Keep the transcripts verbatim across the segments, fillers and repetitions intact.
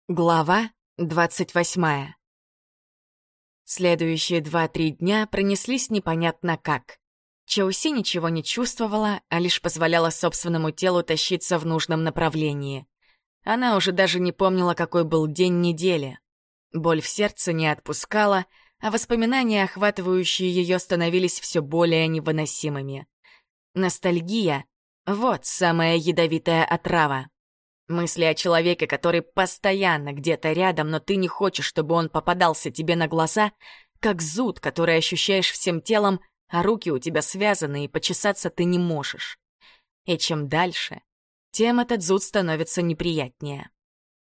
Глава двадцать восьмая. Следующие два-три дня пронеслись непонятно как. Чауси ничего не чувствовала, а лишь позволяла собственному телу тащиться в нужном направлении. Она уже даже не помнила, какой был день недели. Боль в сердце не отпускала, а воспоминания, охватывающие ее, становились все более невыносимыми. Ностальгия — вот самая ядовитая отрава. Мысли о человеке, который постоянно где-то рядом, но ты не хочешь, чтобы он попадался тебе на глаза, как зуд, который ощущаешь всем телом, а руки у тебя связаны, и почесаться ты не можешь. И чем дальше, тем этот зуд становится неприятнее.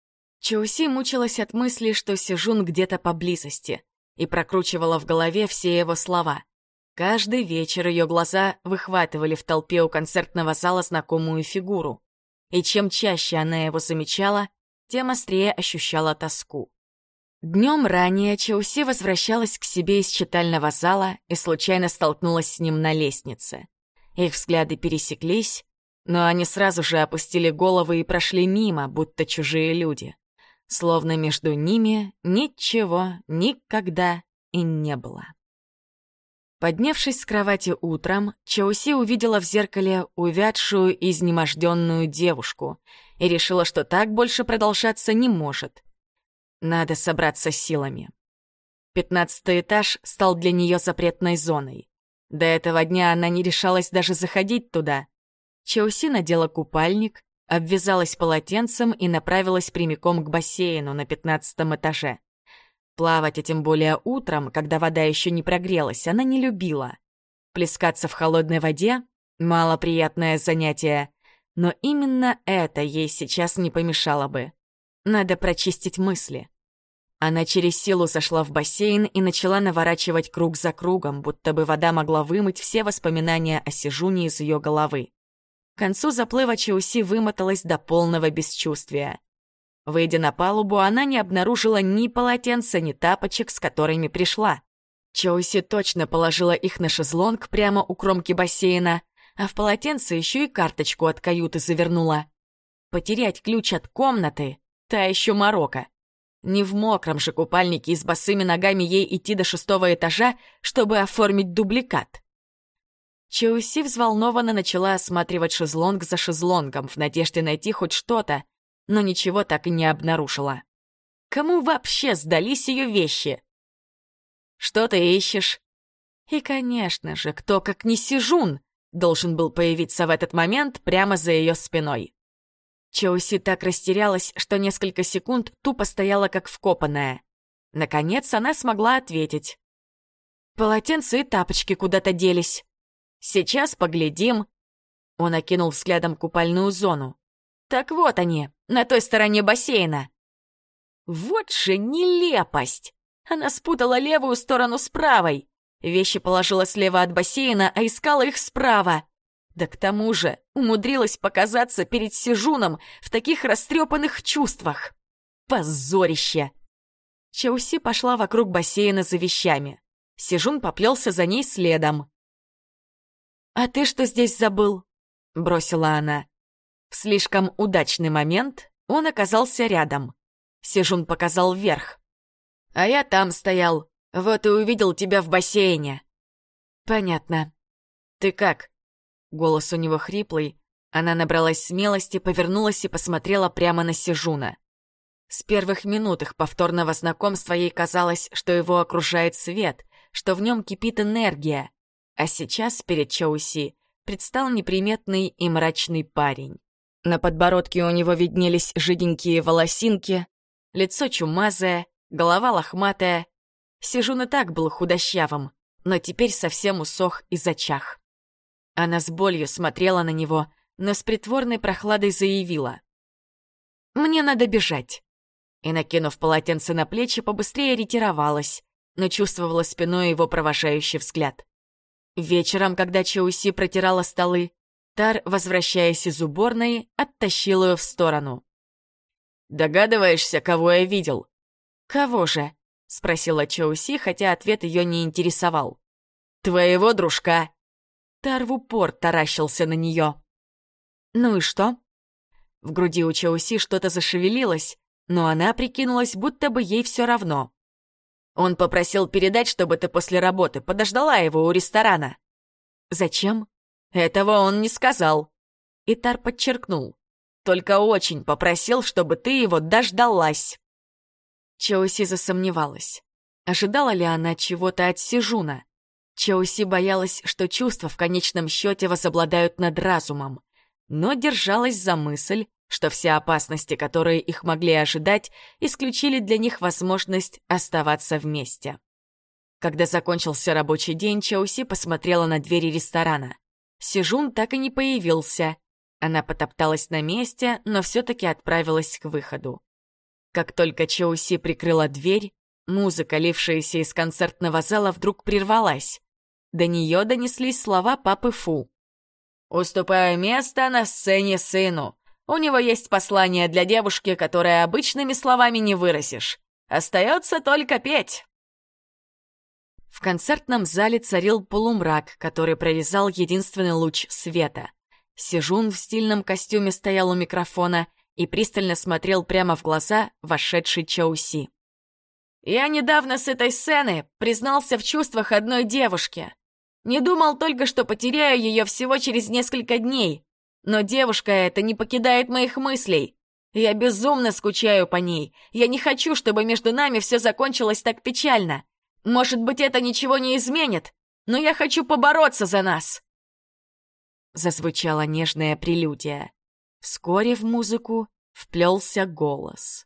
Чауси мучилась от мысли, что Сижун где-то поблизости, и прокручивала в голове все его слова. Каждый вечер ее глаза выхватывали в толпе у концертного зала знакомую фигуру. И чем чаще она его замечала, тем острее ощущала тоску. Днем ранее Чауси возвращалась к себе из читального зала и случайно столкнулась с ним на лестнице. Их взгляды пересеклись, но они сразу же опустили головы и прошли мимо, будто чужие люди. Словно между ними ничего никогда и не было. Поднявшись с кровати утром, Чауси увидела в зеркале увядшую и изнеможденную девушку и решила, что так больше продолжаться не может. Надо собраться силами. Пятнадцатый этаж стал для нее запретной зоной. До этого дня она не решалась даже заходить туда. Чауси надела купальник, обвязалась полотенцем и направилась прямиком к бассейну на пятнадцатом этаже. Плавать, а тем более утром, когда вода еще не прогрелась, она не любила. Плескаться в холодной воде — малоприятное занятие, но именно это ей сейчас не помешало бы. Надо прочистить мысли. Она через силу зашла в бассейн и начала наворачивать круг за кругом, будто бы вода могла вымыть все воспоминания о Сижуне из ее головы. К концу заплыва Чауси вымоталась до полного бесчувствия. Выйдя на палубу, она не обнаружила ни полотенца, ни тапочек, с которыми пришла. Чауси точно положила их на шезлонг прямо у кромки бассейна, а в полотенце еще и карточку от каюты завернула. Потерять ключ от комнаты — та еще морока. Не в мокром же купальнике и с босыми ногами ей идти до шестого этажа, чтобы оформить дубликат. Чауси взволнованно начала осматривать шезлонг за шезлонгом в надежде найти хоть что-то, но ничего так и не обнаружила. Кому вообще сдались ее вещи? Что ты ищешь? И, конечно же, кто, как не Сижун, должен был появиться в этот момент прямо за ее спиной. Чауси так растерялась, что несколько секунд тупо стояла как вкопанная. Наконец она смогла ответить. Полотенце и тапочки куда-то делись. Сейчас поглядим. Он окинул взглядом купальную зону. Так вот они, на той стороне бассейна. Вот же нелепость! Она спутала левую сторону с правой. Вещи положила слева от бассейна, а искала их справа. Да к тому же умудрилась показаться перед Сижуном в таких растрепанных чувствах. Позорище! Чауси пошла вокруг бассейна за вещами. Сижун поплелся за ней следом. «А ты что здесь забыл?» — бросила она. В слишком удачный момент он оказался рядом. Сижун показал вверх. «А я там стоял, вот и увидел тебя в бассейне». «Понятно. Ты как?» Голос у него хриплый. Она набралась смелости, повернулась и посмотрела прямо на Сижуна. С первых минут их повторного знакомства ей казалось, что его окружает свет, что в нем кипит энергия. А сейчас перед Чауси предстал неприметный и мрачный парень. На подбородке у него виднелись жиденькие волосинки, лицо чумазое, голова лохматая. Сижун и так был худощавым, но теперь совсем усох и зачах. Она с болью смотрела на него, но с притворной прохладой заявила. «Мне надо бежать». И, накинув полотенце на плечи, побыстрее ретировалась, но чувствовала спиной его провожающий взгляд. Вечером, когда Чауси протирала столы, Тар, возвращаясь из уборной, оттащил ее в сторону. «Догадываешься, кого я видел?» «Кого же?» — спросила Чауси, хотя ответ ее не интересовал. «Твоего дружка». Тар в упор таращился на нее. «Ну и что?» В груди у Чауси что-то зашевелилось, но она прикинулась, будто бы ей все равно. Он попросил передать, чтобы ты после работы подождала его у ресторана. Зачем? Этого он не сказал. Итар подчеркнул. Только очень попросил, чтобы ты его дождалась. Чоуси засомневалась. Ожидала ли она чего-то от Сижуна? Чоуси боялась, что чувства в конечном счете возобладают над разумом, но держалась за мысль, что все опасности, которые их могли ожидать, исключили для них возможность оставаться вместе. Когда закончился рабочий день, Чоуси посмотрела на двери ресторана. Сижун так и не появился. Она потопталась на месте, но все-таки отправилась к выходу. Как только Чоуси прикрыла дверь, музыка, лившаяся из концертного зала, вдруг прервалась. До нее донеслись слова папы Фу. «Уступаю место на сцене сыну. У него есть послание для девушки, которое обычными словами не выразишь. Остается только петь». В концертном зале царил полумрак, который прорезал единственный луч света. Сижун в стильном костюме стоял у микрофона и пристально смотрел прямо в глаза вошедшей Чоуси. «Я недавно с этой сцены признался в чувствах одной девушке. Не думал только, что потеряю ее всего через несколько дней. Но девушка эта не покидает моих мыслей. Я безумно скучаю по ней. Я не хочу, чтобы между нами все закончилось так печально. Может быть, это ничего не изменит, но я хочу побороться за нас». Зазвучала нежная прелюдия. Вскоре в музыку вплелся голос.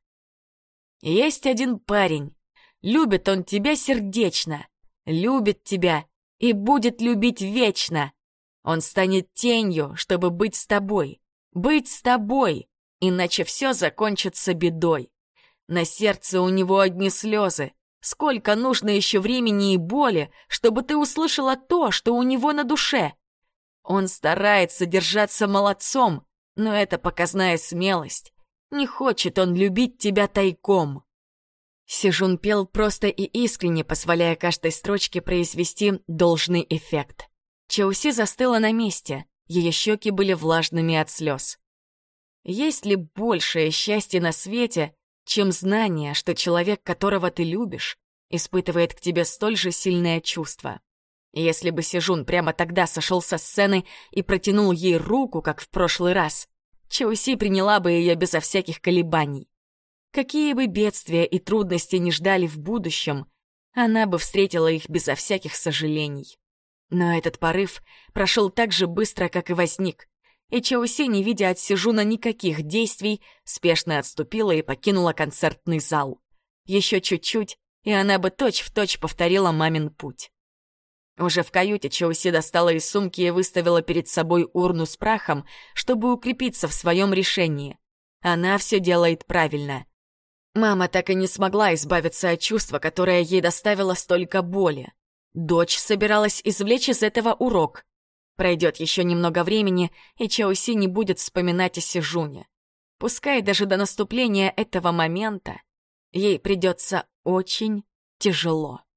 «Есть один парень. Любит он тебя сердечно. Любит тебя и будет любить вечно. Он станет тенью, чтобы быть с тобой. Быть с тобой, иначе все закончится бедой. На сердце у него одни слезы. Сколько нужно еще времени и боли, чтобы ты услышала то, что у него на душе. Он старается держаться молодцом, но это показная смелость. Не хочет он любить тебя тайком». Сижун пел просто и искренне, позволяя каждой строчке произвести должный эффект. Чоуси застыла на месте, ее щеки были влажными от слез. Есть ли большее счастье на свете, чем знание, что человек, которого ты любишь, испытывает к тебе столь же сильное чувство? Если бы Сижун прямо тогда сошел со сцены и протянул ей руку, как в прошлый раз, Чоуси приняла бы ее безо всяких колебаний. Какие бы бедствия и трудности ни ждали в будущем, она бы встретила их безо всяких сожалений. Но этот порыв прошел так же быстро, как и возник, и Чоуси, не видя от Сижуна никаких действий, спешно отступила и покинула концертный зал. Еще чуть-чуть, и она бы точь-в-точь повторила мамин путь. Уже в каюте Чоуси достала из сумки и выставила перед собой урну с прахом, чтобы укрепиться в своем решении. Она все делает правильно. Мама так и не смогла избавиться от чувства, которое ей доставило столько боли. Дочь собиралась извлечь из этого урок. Пройдет еще немного времени, и Чоуси не будет вспоминать о Сижуне. Пускай даже до наступления этого момента ей придется очень тяжело.